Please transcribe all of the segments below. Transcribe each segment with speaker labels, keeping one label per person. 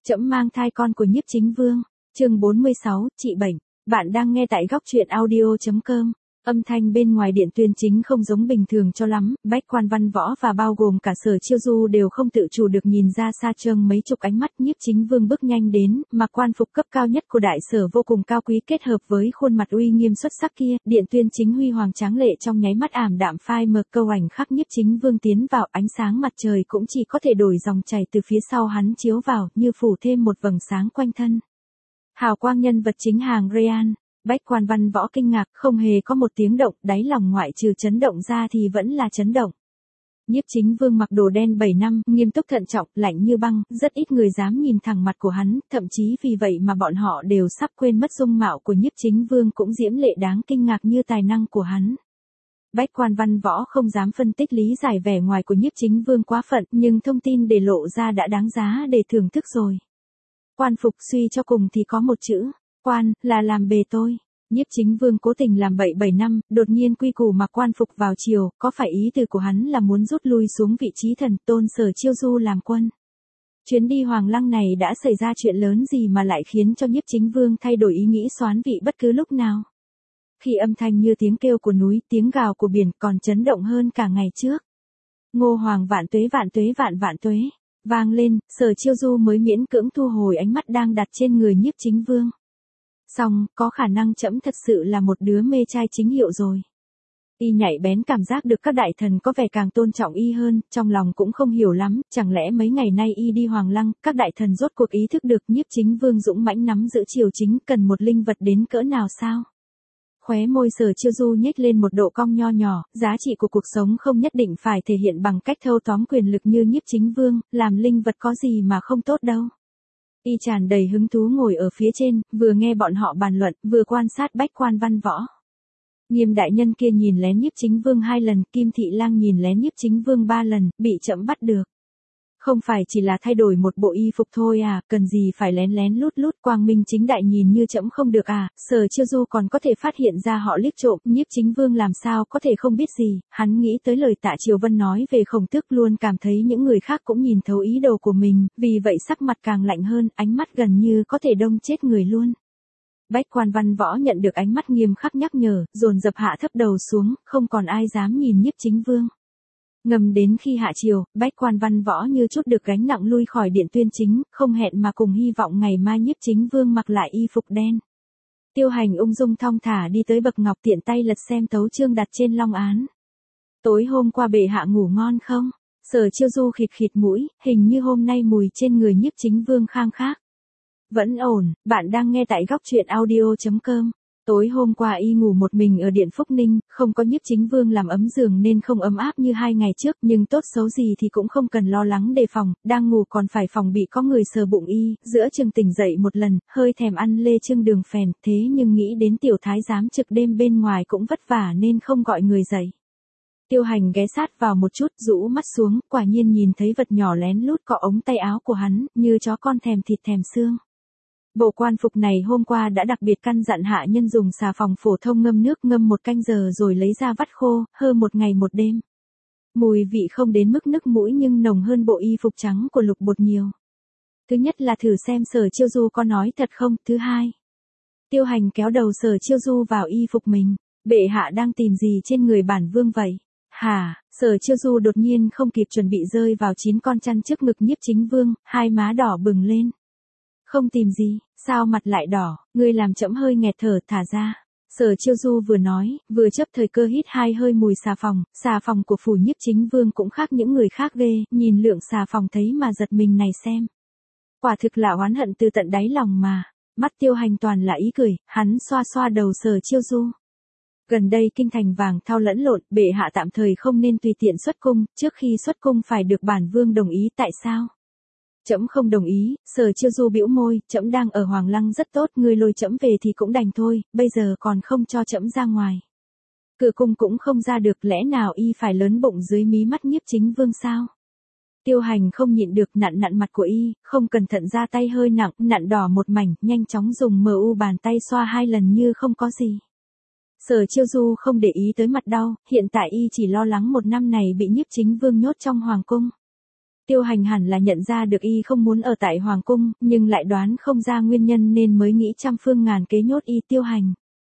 Speaker 1: Trẫm mang thai con của Nhiếp Chính Vương. Chương 46, trị bệnh. Bạn đang nghe tại góc truyện audio.com. Âm thanh bên ngoài điện tuyên chính không giống bình thường cho lắm, Bách Quan Văn Võ và bao gồm cả Sở Chiêu Du đều không tự chủ được nhìn ra xa trông mấy chục ánh mắt. Nhiếp Chính Vương bước nhanh đến, mặc quan phục cấp cao nhất của đại sở vô cùng cao quý kết hợp với khuôn mặt uy nghiêm xuất sắc kia, điện tuyên chính huy hoàng tráng lệ trong nháy mắt ảm đạm phai mờ. Câu ảnh khắc Nhiếp Chính Vương tiến vào, ánh sáng mặt trời cũng chỉ có thể đổi dòng chảy từ phía sau hắn chiếu vào, như phủ thêm một vầng sáng quanh thân. Hào quang nhân vật chính hàng Real. Bách Quan Văn Võ kinh ngạc, không hề có một tiếng động, đáy lòng ngoại trừ chấn động ra thì vẫn là chấn động. Nhiếp Chính Vương mặc đồ đen 7 năm, nghiêm túc thận trọng, lạnh như băng, rất ít người dám nhìn thẳng mặt của hắn, thậm chí vì vậy mà bọn họ đều sắp quên mất dung mạo của Nhiếp Chính Vương cũng diễm lệ đáng kinh ngạc như tài năng của hắn. Bách Quan Văn Võ không dám phân tích lý giải vẻ ngoài của Nhiếp Chính Vương quá phận, nhưng thông tin để lộ ra đã đáng giá để thưởng thức rồi. Quan phục suy cho cùng thì có một chữ. Quan, là làm bề tôi. Nhiếp Chính Vương cố tình làm bậy 7 năm, đột nhiên quy củ mặc quan phục vào chiều, có phải ý từ của hắn là muốn rút lui xuống vị trí thần tôn Sở Chiêu Du làm quân? Chuyến đi Hoàng Lăng này đã xảy ra chuyện lớn gì mà lại khiến cho Nhiếp Chính Vương thay đổi ý nghĩ soán vị bất cứ lúc nào? Khi âm thanh như tiếng kêu của núi, tiếng gào của biển còn chấn động hơn cả ngày trước. Ngô Hoàng vạn tuế vạn tuế. Vang lên, Sở Chiêu Du mới miễn cưỡng thu hồi ánh mắt đang đặt trên người Nhiếp Chính Vương. Xong, có khả năng trẫm thật sự là một đứa mê trai chính hiệu rồi. Y nhạy bén cảm giác được các đại thần có vẻ càng tôn trọng y hơn, trong lòng cũng không hiểu lắm, chẳng lẽ mấy ngày nay y đi Hoàng Lăng, các đại thần rốt cuộc ý thức được Nhiếp Chính Vương dũng mãnh nắm giữ triều chính cần một linh vật đến cỡ nào sao? Khóe môi Sở Chiêu Du nhếch lên một độ cong nho nhỏ, giá trị của cuộc sống không nhất định phải thể hiện bằng cách thâu tóm quyền lực như Nhiếp Chính Vương, làm linh vật có gì mà không tốt đâu. Y tràn đầy hứng thú ngồi ở phía trên, vừa nghe bọn họ bàn luận, vừa quan sát Bách Quan Văn Võ. Nghiêm đại nhân kia nhìn lén Nhiếp Chính Vương 2 lần, Kim Thị Lang nhìn lén Nhiếp Chính Vương 3 lần, bị trẫm bắt được. Không phải chỉ là thay đổi một bộ y phục thôi à, cần gì phải lén lén lút lút, quang minh chính đại nhìn như trẫm không được à? Sở Chiêu Du còn có thể phát hiện ra họ liếc trộm, Nhiếp Chính Vương làm sao có thể không biết gì? Hắn nghĩ tới lời Tạ Triều Vân nói về Khổng Tước, luôn cảm thấy những người khác cũng nhìn thấu ý đồ của mình, vì vậy sắc mặt càng lạnh hơn, ánh mắt gần như có thể đông chết người luôn. Bách Quan Văn Võ nhận được ánh mắt nghiêm khắc nhắc nhở, dồn dập hạ thấp đầu xuống, không còn ai dám nhìn Nhiếp Chính Vương. Ngầm đến khi hạ chiều, Bách Quan Văn Võ như chút được gánh nặng lui khỏi điện tuyên chính, không hẹn mà cùng hy vọng ngày mai Nhiếp Chính Vương mặc lại y phục đen. Tiêu Hành ung dung thong thả đi tới bậc ngọc, tiện tay lật xem tấu chương đặt trên long án. Tối hôm qua bệ hạ ngủ ngon không? Sở Chiêu Du khịt khịt mũi, hình như hôm nay mùi trên người Nhiếp Chính Vương khang khác. Vẫn ổn, bạn đang nghe tại góc truyện audio.com. Tối hôm qua y ngủ một mình ở điện Phúc Ninh, không có Nhiếp Chính Vương làm ấm giường nên không ấm áp như 2 ngày trước, nhưng tốt xấu gì thì cũng không cần lo lắng đề phòng, đang ngủ còn phải phòng bị có người sờ bụng y, giữa chừng tỉnh dậy một lần, hơi thèm ăn lê trưng đường phèn, thế nhưng nghĩ đến tiểu thái giám trực đêm bên ngoài cũng vất vả nên không gọi người dậy. Tiêu Hành ghé sát vào một chút, rũ mắt xuống, quả nhiên nhìn thấy vật nhỏ lén lút cọ ống tay áo của hắn, như chó con thèm thịt thèm xương. Bộ quan phục này hôm qua đã đặc biệt căn dặn hạ nhân dùng xà phòng phổ thông ngâm nước ngâm 1 canh giờ rồi lấy ra vắt khô, hơ 1 ngày 1 đêm. Mùi vị không đến mức nức mũi nhưng nồng hơn bộ y phục trắng của Lục Bột nhiều. Thứ nhất là thử xem Sở Chiêu Du có nói thật không, thứ hai. Tiêu Hành kéo đầu Sở Chiêu Du vào y phục mình, bệ hạ đang tìm gì trên người bản vương vậy? Hả? Sở Chiêu Du đột nhiên không kịp chuẩn bị rơi vào 9 con chăn trước ngực Nhiếp Chính Vương, hai má đỏ bừng lên. Không tìm gì, sao mặt lại đỏ, ngươi làm trẫm hơi nghẹt thở, thả ra. Sở Chiêu Du vừa nói, vừa chấp thời cơ hít 2 hơi mùi xà phòng của phủ Nhiếp Chính Vương cũng khác những người khác ghê, nhìn lượng xà phòng thấy mà giật mình này xem. Quả thực là oán hận từ tận đáy lòng mà, mắt Tiêu Hành toàn là ý cười, hắn xoa xoa đầu Sở Chiêu Du. Gần đây kinh thành vàng thao lẫn lộn, bệ hạ tạm thời không nên tùy tiện xuất cung, trước khi xuất cung phải được bản vương đồng ý, tại sao? Trẫm không đồng ý. Sở Chiêu Du bĩu môi, trẫm đang ở Hoàng Lăng rất tốt, ngươi lôi trẫm về thì cũng đành thôi, bây giờ còn không cho trẫm ra ngoài. Cửa cung cũng không ra được, lẽ nào y phải lớn bụng dưới mí mắt Nhiếp Chính Vương sao? Tiêu Hành không nhịn được, nặn mặt của y, không cẩn thận ra tay hơi nặng, nặn đỏ một mảnh, nhanh chóng dùng MU bàn tay xoa 2 lần như không có gì. Sở Chiêu Du không để ý tới mặt đau, hiện tại y chỉ lo lắng 1 năm này bị Nhiếp Chính Vương nhốt trong hoàng cung. Tiêu Hành hẳn là nhận ra được y không muốn ở tại Hoàng cung, nhưng lại đoán không ra nguyên nhân nên mới nghĩ trăm phương ngàn kế nhốt y. Tiêu Hành.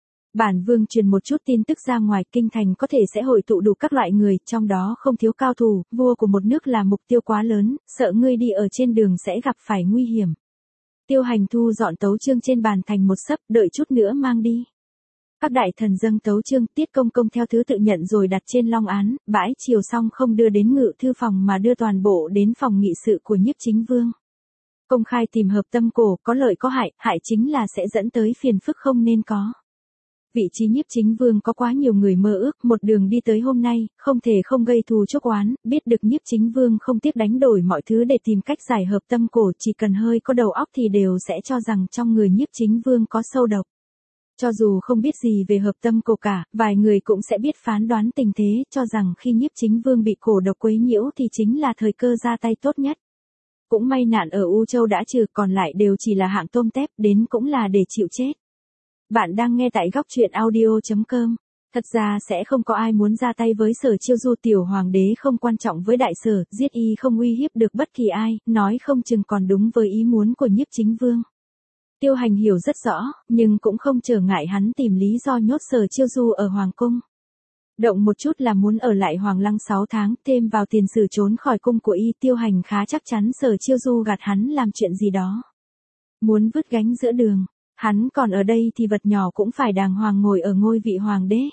Speaker 1: Bản vương truyền một chút tin tức ra ngoài, kinh thành có thể sẽ hội tụ đủ các loại người, trong đó không thiếu cao thủ, vua của một nước là mục tiêu quá lớn, sợ ngươi đi ở trên đường sẽ gặp phải nguy hiểm. Tiêu Hành thu dọn tấu chương trên bàn thành một sấp, đợi chút nữa mang đi. Các đại thần dâng tấu chương, Tiết Công Công theo thứ tự nhận rồi đặt trên long án, bãi chiều xong không đưa đến ngự thư phòng mà đưa toàn bộ đến phòng nghị sự của Nhiếp Chính Vương. Công khai tìm hợp tâm cổ, có lợi có hại, hại chính là sẽ dẫn tới phiền phức không nên có. Vị trí Nhiếp Chính Vương có quá nhiều người mơ ước, một đường đi tới hôm nay, không thể không gây thù chuốc oán, biết được Nhiếp Chính Vương không tiếc đánh đổi mọi thứ để tìm cách giải hợp tâm cổ, chỉ cần hơi có đầu óc thì đều sẽ cho rằng trong người Nhiếp Chính Vương có sâu độc. Cho dù không biết gì về hợp tâm cổ cả, vài người cũng sẽ biết phán đoán tình thế, cho rằng khi Nhiếp Chính Vương bị cổ độc quấy nhiễu thì chính là thời cơ ra tay tốt nhất. Cũng may nạn ở U Châu đã trừ, còn lại đều chỉ là hạng tôm tép, đến cũng là để chịu chết. Bạn đang nghe tại góc truyện audio.com. Thật ra sẽ không có ai muốn ra tay với Sở Chiêu Du, tiểu hoàng đế không quan trọng với đại sở, giết y không uy hiếp được bất kỳ ai, nói không chừng còn đúng với ý muốn của Nhiếp Chính Vương. Tiêu Hành hiểu rất rõ, nhưng cũng không trở ngại hắn tìm lý do nhốt Sở Chiêu Du ở Hoàng cung. Động một chút là muốn ở lại Hoàng Lăng 6 tháng, thêm vào tiền sử trốn khỏi cung của y. Tiêu Hành khá chắc chắn Sở Chiêu Du gạt hắn làm chuyện gì đó. Muốn vứt gánh giữa đường. Hắn còn ở đây thì vật nhỏ cũng phải đàng hoàng ngồi ở ngôi vị hoàng đế.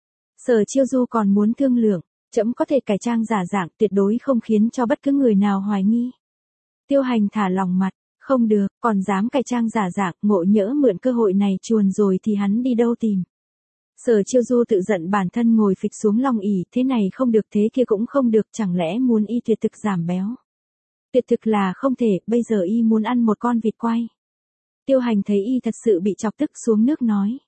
Speaker 1: Sở Chiêu Du còn muốn thương lượng, trẫm có thể cải trang giả dạng, tuyệt đối không khiến cho bất cứ người nào hoài nghi. Tiêu Hành thả lòng mặt, không được, còn dám cải trang giả dạng, ngộ nhỡ mượn cơ hội này chuồn rồi thì hắn đi đâu tìm. Sở Chiêu Du tự giận bản thân ngồi phịch xuống long ỷ, thế này không được thế kia cũng không được, chẳng lẽ muốn y tuyệt thực giảm béo. Tuyệt thực là không thể, bây giờ y muốn ăn một con vịt quay. Tiêu Hành thấy y thật sự bị chọc tức xuống nước nói.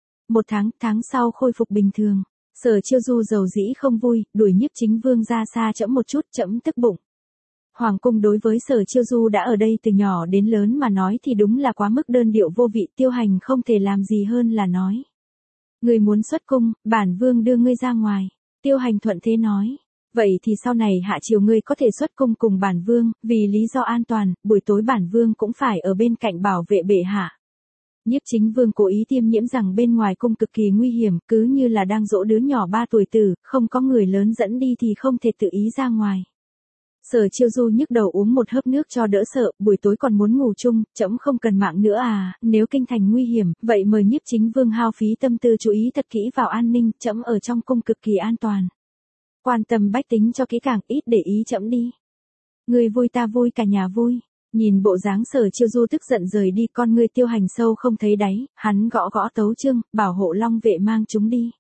Speaker 1: 1 tháng sau khôi phục bình thường. Sở Chiêu Du giàu dĩ không vui, đuổi Nhiếp Chính Vương ra xa trẫm một chút, trẫm tức bụng. Hoàng cung đối với Sở Chiêu Du đã ở đây từ nhỏ đến lớn mà nói thì đúng là quá mức đơn điệu vô vị. Tiêu Hành không thể làm gì hơn là nói. Người muốn xuất cung, bản vương đưa ngươi ra ngoài. Tiêu Hành thuận thế nói. Vậy thì sau này hạ triều ngươi có thể xuất cung cùng bản vương, vì lý do an toàn, buổi tối bản vương cũng phải ở bên cạnh bảo vệ bệ hạ. Nhiếp Chính Vương cố ý tiêm nhiễm rằng bên ngoài cung cực kỳ nguy hiểm, cứ như là đang dỗ đứa nhỏ 3 tuổi tử, không có người lớn dẫn đi thì không thể tự ý ra ngoài. Sở Chiêu Du nhức đầu uống một hớp nước cho đỡ sợ, buổi tối còn muốn ngủ chung, trẫm không cần mạng nữa à, nếu kinh thành nguy hiểm, vậy mời Nhiếp Chính Vương hao phí tâm tư chú ý thật kỹ vào an ninh, trẫm ở trong cung cực kỳ an toàn. Quan tâm bách tính cho kỹ càng, ít để ý trẫm đi. Người vui ta vui cả nhà vui. Nhìn bộ dáng Sở Chiêu Du tức giận rời đi, con ngươi Tiêu Hành sâu không thấy đáy, hắn gõ gõ tấu chương, bảo hộ long vệ mang chúng đi.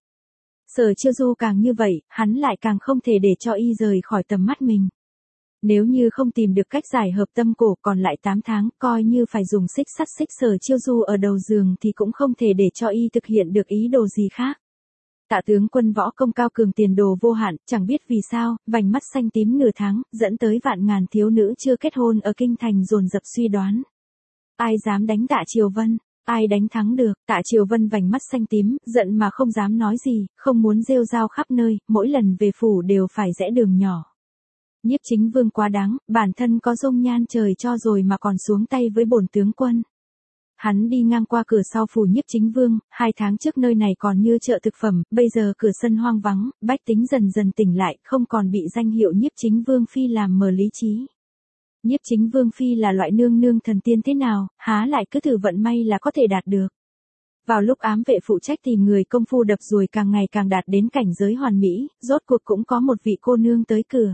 Speaker 1: Sở Chiêu Du càng như vậy, hắn lại càng không thể để cho y rời khỏi tầm mắt mình. Nếu như không tìm được cách giải hợp tâm cổ, còn lại 8 tháng, coi như phải dùng xích sắt xích Sở Chiêu Du ở đầu giường thì cũng không thể để cho y thực hiện được ý đồ gì khác. Tạ tướng quân võ công cao cường, tiền đồ vô hạn, chẳng biết vì sao, vành mắt xanh tím nửa tháng, dẫn tới vạn ngàn thiếu nữ chưa kết hôn ở kinh thành dồn dập suy đoán. Ai dám đánh Tạ Triều Vân, ai đánh thắng được. Tạ Triều Vân vành mắt xanh tím, giận mà không dám nói gì, không muốn rêu rao khắp nơi, mỗi lần về phủ đều phải rẽ đường nhỏ. Nhiếp Chính Vương quá đáng, bản thân có dung nhan trời cho rồi mà còn xuống tay với bổn tướng quân. Hắn đi ngang qua cửa sau phủ Nhiếp Chính Vương, 2 tháng trước nơi này còn như chợ thực phẩm, bây giờ cửa sân hoang vắng, bách tính dần dần tỉnh lại, không còn bị danh hiệu Nhiếp Chính Vương Phi làm mờ lý trí. Nhiếp Chính Vương Phi là loại nương nương thần tiên thế nào, há lại cứ thử vận may là có thể đạt được. Vào lúc ám vệ phụ trách tìm người công phu đập ruồi càng ngày càng đạt đến cảnh giới hoàn mỹ, rốt cuộc cũng có một vị cô nương tới cửa.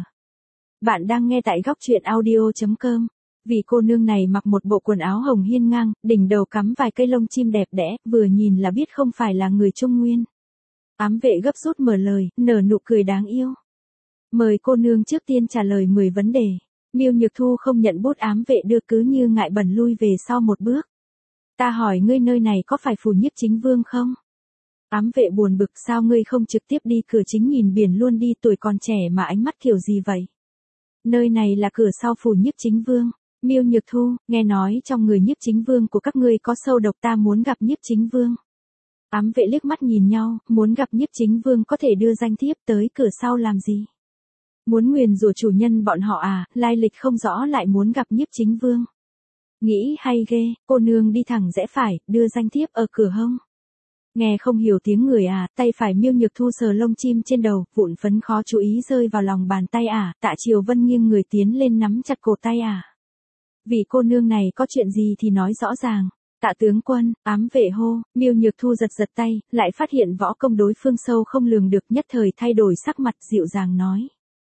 Speaker 1: Bạn đang nghe tại góc truyện audio.com. Vì cô nương này mặc một bộ quần áo hồng hiên ngang, đỉnh đầu cắm vài cây lông chim đẹp đẽ, vừa nhìn là biết không phải là người Trung Nguyên. Ám vệ gấp rút mở lời, nở nụ cười đáng yêu. Mời cô nương trước tiên trả lời 10 vấn đề. Miêu Nhược Thu không nhận bút, ám vệ đưa cứ như ngại bẩn lui về sau một bước. Ta hỏi ngươi nơi này có phải phủ Nhiếp Chính Vương không? Ám vệ buồn bực, sao ngươi không trực tiếp đi cửa chính nhìn biển luôn đi, tuổi còn trẻ mà ánh mắt kiểu gì vậy? Nơi này là cửa sau phủ Nhiếp Chính Vương. Miêu Nhược Thu, nghe nói trong người Nhiếp Chính Vương của các ngươi có sâu độc, ta muốn gặp Nhiếp Chính Vương. Ám vệ liếc mắt nhìn nhau, muốn gặp Nhiếp Chính Vương có thể đưa danh thiếp tới cửa sau làm gì? Muốn nguyền rủa chủ nhân bọn họ à, lai lịch không rõ lại muốn gặp nhiếp chính vương. Nghĩ hay ghê, cô nương đi thẳng rẽ phải, đưa danh thiếp ở cửa hông. Nghe không hiểu tiếng người à, tay phải Miêu Nhược Thu sờ lông chim trên đầu, vụn phấn khó chú ý rơi vào lòng bàn tay à, Tạ Triều Vân nghiêng người tiến lên nắm chặt cổ tay à. Vì cô nương này có chuyện gì thì nói rõ ràng. Tạ tướng quân, ám vệ hô, Miêu Nhược Thu giật giật tay, lại phát hiện võ công đối phương sâu không lường được, nhất thời thay đổi sắc mặt dịu dàng nói.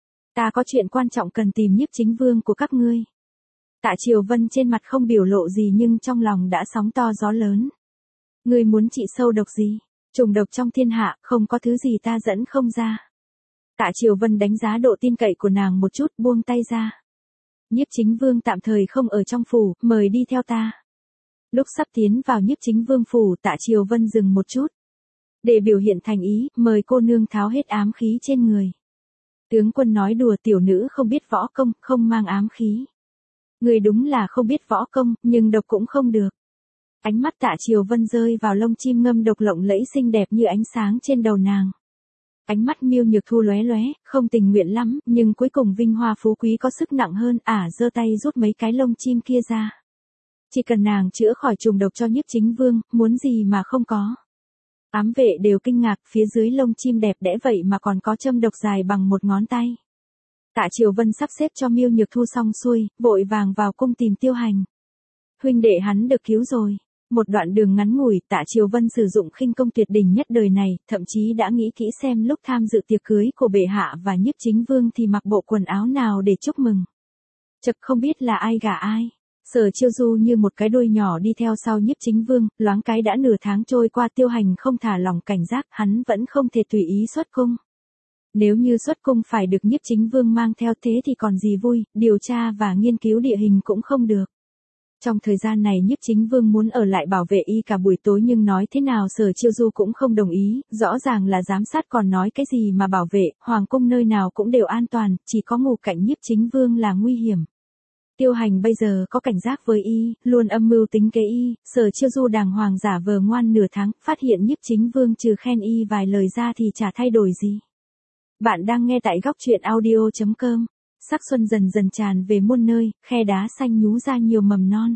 Speaker 1: Ta có chuyện quan trọng cần tìm nhiếp chính vương của các ngươi. Tạ Triều Vân trên mặt không biểu lộ gì nhưng trong lòng đã sóng to gió lớn. Ngươi muốn trị sâu độc gì? Trùng độc trong thiên hạ, không có thứ gì ta dẫn không ra. Tạ Triều Vân đánh giá độ tin cậy của nàng một chút, buông tay ra. Nhiếp chính vương tạm thời không ở trong phủ, mời đi theo ta. Lúc sắp tiến vào nhiếp chính vương phủ, Tạ Triều Vân dừng một chút. Để biểu hiện thành ý, mời cô nương tháo hết ám khí trên người. Tướng quân nói đùa, tiểu nữ không biết võ công, không mang ám khí. Người đúng là không biết võ công, nhưng độc cũng không được. Ánh mắt Tạ Triều Vân rơi vào lông chim ngâm độc lộng lẫy xinh đẹp như ánh sáng trên đầu nàng. Ánh mắt Miêu Nhược Thu lóe lóe, không tình nguyện lắm, nhưng cuối cùng vinh hoa phú quý có sức nặng hơn, giơ tay rút mấy cái lông chim kia ra. Chỉ cần nàng chữa khỏi trùng độc cho nhiếp chính vương, muốn gì mà không có. Ám vệ đều kinh ngạc, phía dưới lông chim đẹp đẽ vậy mà còn có châm độc dài bằng một ngón tay. Tạ Triều Vân sắp xếp cho Miêu Nhược Thu xong xuôi, vội vàng vào cung tìm Tiêu Hành. Huynh đệ hắn được cứu rồi. Một đoạn đường ngắn ngủi, Tạ Triều Vân sử dụng khinh công tuyệt đỉnh nhất đời này, thậm chí đã nghĩ kỹ xem lúc tham dự tiệc cưới của bệ hạ và nhiếp chính vương thì mặc bộ quần áo nào để chúc mừng. Chật không biết là ai gả ai. Sở Chiêu Du như một cái đuôi nhỏ đi theo sau nhiếp chính vương, loáng cái đã nửa tháng trôi qua, Tiêu Hành không thả lỏng cảnh giác, hắn vẫn không thể tùy ý xuất cung. Nếu như xuất cung phải được nhiếp chính vương mang theo thế thì còn gì vui, điều tra và nghiên cứu địa hình cũng không được. Trong thời gian này nhiếp chính vương muốn ở lại bảo vệ y cả buổi tối nhưng nói thế nào Sở Chiêu Du cũng không đồng ý, rõ ràng là giám sát còn nói cái gì mà bảo vệ, hoàng cung nơi nào cũng đều an toàn, chỉ có ngủ cạnh nhiếp chính vương là nguy hiểm. Tiêu Hành bây giờ có cảnh giác với y, luôn âm mưu tính kế y, Sở Chiêu Du đàng hoàng giả vờ ngoan nửa tháng, phát hiện nhiếp chính vương trừ khen y vài lời ra thì chả thay đổi gì. Bạn đang nghe tại góc truyện audio.com. Sắc xuân dần dần tràn về muôn nơi, khe đá xanh nhú ra nhiều mầm non.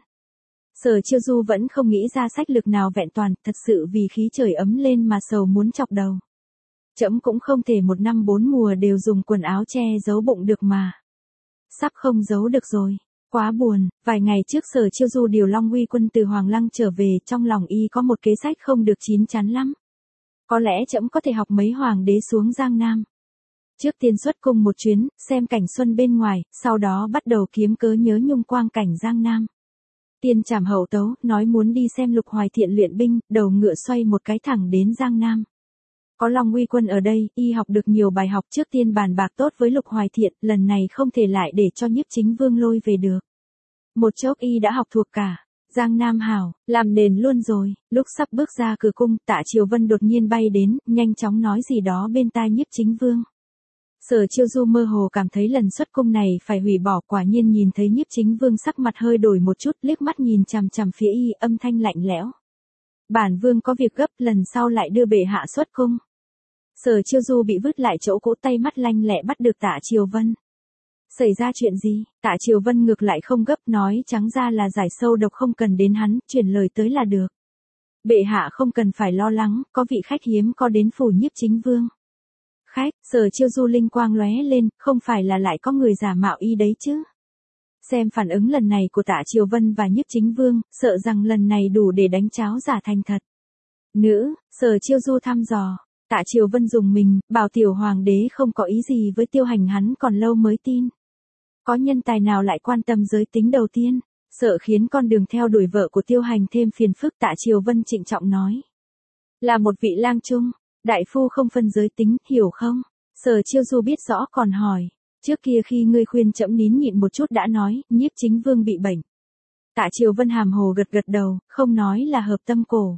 Speaker 1: Sở Chiêu Du vẫn không nghĩ ra sách lược nào vẹn toàn, thật sự vì khí trời ấm lên mà sầu muốn chọc đầu. Trẫm cũng không thể một năm bốn mùa đều dùng quần áo che giấu bụng được mà. Sắp không giấu được rồi. Quá buồn, vài ngày trước Sở Chiêu Du điều Long Uy quân từ Hoàng Lăng trở về, trong lòng y có một kế sách không được chín chắn lắm. Có lẽ trẫm có thể học mấy hoàng đế xuống Giang Nam. Trước tiên xuất cung một chuyến, xem cảnh xuân bên ngoài, sau đó bắt đầu kiếm cớ nhớ nhung quang cảnh Giang Nam. Tiên trảm hậu tấu, nói muốn đi xem Lục Hoài Thiện luyện binh, đầu ngựa xoay một cái thẳng đến Giang Nam. Có Long Uy quân ở đây, y học được nhiều bài học, trước tiên bàn bạc tốt với Lục Hoài Thiện, lần này không thể lại để cho nhiếp chính vương lôi về được. Một chốc y đã học thuộc cả. Giang Nam hảo, làm nền luôn rồi. Lúc sắp bước ra cửa cung, Tạ Triều Vân đột nhiên bay đến, nhanh chóng nói gì đó bên tai nhiếp chính vương. Sở Chiêu Du mơ hồ cảm thấy lần xuất cung này phải hủy bỏ, quả nhiên nhìn thấy nhiếp chính vương sắc mặt hơi đổi một chút, liếc mắt nhìn chằm chằm phía y, âm thanh lạnh lẽo. Bản vương có việc gấp, lần sau lại đưa bệ hạ xuất cung. Sở Chiêu Du bị vứt lại chỗ cũ, tay mắt lanh lẹ bắt được Tạ Triều Vân. Xảy ra chuyện gì? Tạ Triều Vân ngược lại không gấp, nói trắng ra là giải sâu độc không cần đến hắn, chuyển lời tới là được. Bệ hạ không cần phải lo lắng, có vị khách hiếm có đến phủ nhiếp chính vương. Khách, Sở Chiêu Du linh quang lóe lên, không phải là lại có người giả mạo y đấy chứ. Xem phản ứng lần này của Tạ Triều Vân và nhiếp chính vương, sợ rằng lần này đủ để đánh cháo giả thành thật. Nữ, Sở Chiêu Du thăm dò. Tạ Triều Vân dùng mình, bảo tiểu hoàng đế không có ý gì với Tiêu Hành hắn còn lâu mới tin. Có nhân tài nào lại quan tâm giới tính đầu tiên, sợ khiến con đường theo đuổi vợ của Tiêu Hành thêm phiền phức. Tạ Triều Vân trịnh trọng nói. Là một vị lang trung, đại phu không phân giới tính, hiểu không? Sở Chiêu Du biết rõ còn hỏi. Trước kia khi ngươi khuyên trẫm nín nhịn một chút đã nói, nhiếp chính vương bị bệnh. Tạ Triều Vân hàm hồ gật gật đầu, không nói là hợp tâm cổ.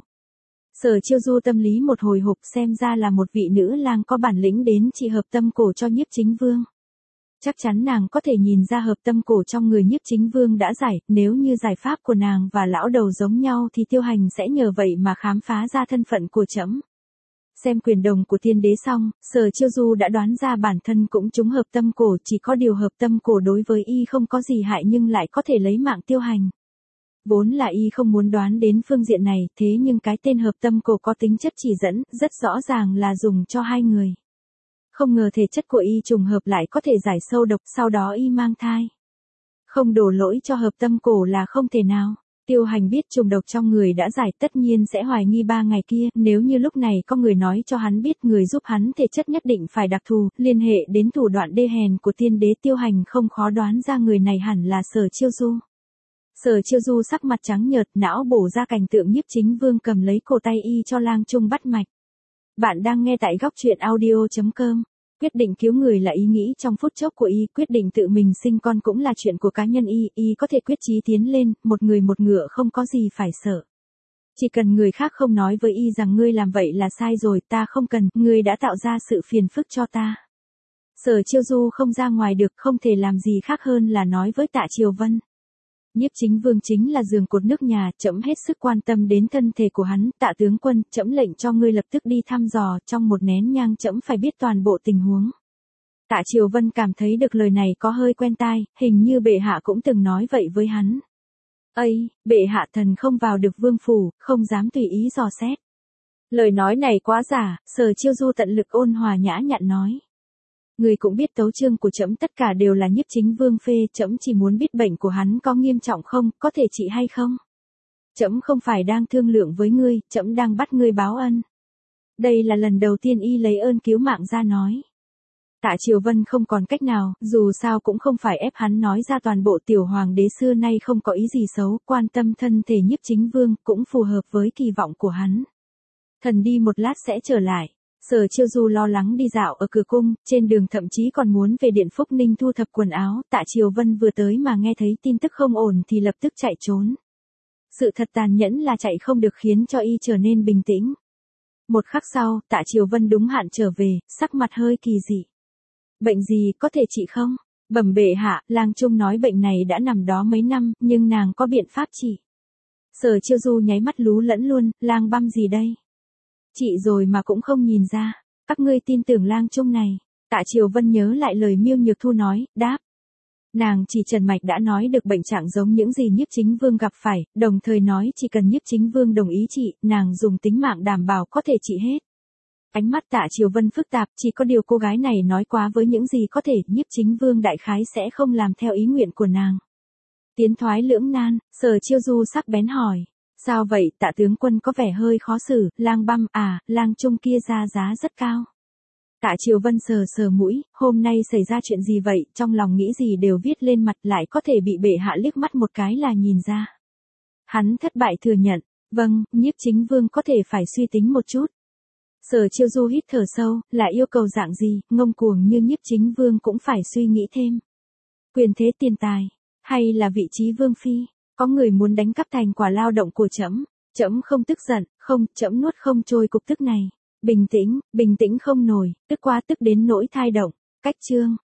Speaker 1: Sở Chiêu Du tâm lý một hồi hộp, xem ra là một vị nữ lang có bản lĩnh đến trị hợp tâm cổ cho nhiếp chính vương. Chắc chắn nàng có thể nhìn ra hợp tâm cổ trong người nhiếp chính vương đã giải, nếu như giải pháp của nàng và lão đầu giống nhau thì Tiêu Hành sẽ nhờ vậy mà khám phá ra thân phận của trẫm. Xem quyền đồng của tiên đế xong, Sở Chiêu Du đã đoán ra bản thân cũng trúng hợp tâm cổ, chỉ có điều hợp tâm cổ đối với y không có gì hại nhưng lại có thể lấy mạng Tiêu Hành. Vốn là y không muốn đoán đến phương diện này, thế nhưng cái tên hợp tâm cổ có tính chất chỉ dẫn, rất rõ ràng là dùng cho hai người. Không ngờ thể chất của y trùng hợp lại có thể giải sâu độc, sau đó y mang thai. Không đổ lỗi cho hợp tâm cổ là không thể nào. Tiêu Hành biết trùng độc trong người đã giải, tất nhiên sẽ hoài nghi 3 ngày kia, nếu như lúc này có người nói cho hắn biết người giúp hắn thể chất nhất định phải đặc thù, liên hệ đến thủ đoạn đê hèn của tiên đế, Tiêu Hành không khó đoán ra người này hẳn là Sở Chiêu Du. Sở Chiêu Du sắc mặt trắng nhợt, não bổ ra cảnh tượng Nhiếp Chính Vương cầm lấy cổ tay y cho Lang Trung bắt mạch. Bạn đang nghe tại góc truyện audio.com. Quyết định cứu người là ý nghĩ trong phút chốc của y, quyết định tự mình sinh con cũng là chuyện của cá nhân y có thể quyết chí tiến lên, một người một ngựa không có gì phải sợ. Chỉ cần người khác không nói với y rằng ngươi làm vậy là sai rồi, ta không cần, ngươi đã tạo ra sự phiền phức cho ta. Sở Chiêu Du không ra ngoài được, không thể làm gì khác hơn là nói với Tạ Triều Vân. Nhiếp Chính Vương chính là giường cột nước nhà, trẫm hết sức quan tâm đến thân thể của hắn, Tạ tướng quân, trẫm lệnh cho ngươi lập tức đi thăm dò, trong một nén nhang trẫm phải biết toàn bộ tình huống. Tạ Triều Vân cảm thấy được lời này có hơi quen tai, hình như bệ hạ cũng từng nói vậy với hắn. Ây, bệ hạ thần không vào được vương phủ, không dám tùy ý dò xét. Lời nói này quá giả, Sở Chiêu Du tận lực ôn hòa nhã nhặn nói. Người cũng biết tấu chương của trẫm tất cả đều là Nhiếp Chính Vương phê, trẫm chỉ muốn biết bệnh của hắn có nghiêm trọng không, có thể trị hay không. Trẫm không phải đang thương lượng với ngươi, trẫm đang bắt ngươi báo ân. Đây là lần đầu tiên y lấy ơn cứu mạng ra nói. Tạ Triều Vân không còn cách nào, dù sao cũng không phải ép hắn nói ra toàn bộ, tiểu hoàng đế xưa nay không có ý gì xấu, quan tâm thân thể Nhiếp Chính Vương cũng phù hợp với kỳ vọng của hắn. Thần đi một lát sẽ trở lại. Sở Chiêu Du lo lắng đi dạo ở cửa cung, trên đường thậm chí còn muốn về Điện Phúc Ninh thu thập quần áo, Tạ Triều Vân vừa tới mà nghe thấy tin tức không ổn thì lập tức chạy trốn. Sự thật tàn nhẫn là chạy không được khiến cho y trở nên bình tĩnh. Một khắc sau, Tạ Triều Vân đúng hạn trở về, sắc mặt hơi kỳ dị. Bệnh gì, có thể trị không? Bẩm bệ hạ, Lang Trung nói bệnh này đã nằm đó mấy năm, nhưng nàng có biện pháp trị. Sở Chiêu Du nháy mắt lú lẫn luôn, Lang băm gì đây? Chị rồi mà cũng không nhìn ra, các ngươi tin tưởng Lang Trung này. Tạ Triều Vân nhớ lại lời Miêu Nhược Thu nói, đáp. Nàng chỉ trần mạch đã nói được bệnh trạng giống những gì Nhiếp Chính Vương gặp phải, đồng thời nói chỉ cần Nhiếp Chính Vương đồng ý trị, nàng dùng tính mạng đảm bảo có thể trị hết. Ánh mắt Tạ Triều Vân phức tạp, chỉ có điều cô gái này nói quá với những gì có thể, Nhiếp Chính Vương đại khái sẽ không làm theo ý nguyện của nàng. Tiến thoái lưỡng nan, Sở Chiêu Du sắc bén hỏi. Sao vậy, Tạ tướng quân có vẻ hơi khó xử, Lang băm à, Lang Trung kia ra giá rất cao. Tạ Triều Vân sờ sờ mũi, hôm nay xảy ra chuyện gì vậy, trong lòng nghĩ gì đều viết lên mặt, lại có thể bị bệ hạ liếc mắt một cái là nhìn ra. Hắn thất bại thừa nhận, vâng, Nhiếp Chính Vương có thể phải suy tính một chút. Sở Chiêu Du hít thở sâu, là yêu cầu dạng gì, ngông cuồng như Nhiếp Chính Vương cũng phải suy nghĩ thêm. Quyền thế tiền tài, hay là vị trí vương phi? Có người muốn đánh cắp thành quả lao động của trẫm, trẫm không tức giận, không, trẫm nuốt không trôi cục tức này. Bình tĩnh không nổi, tức quá tức đến nỗi thai động. Cách chương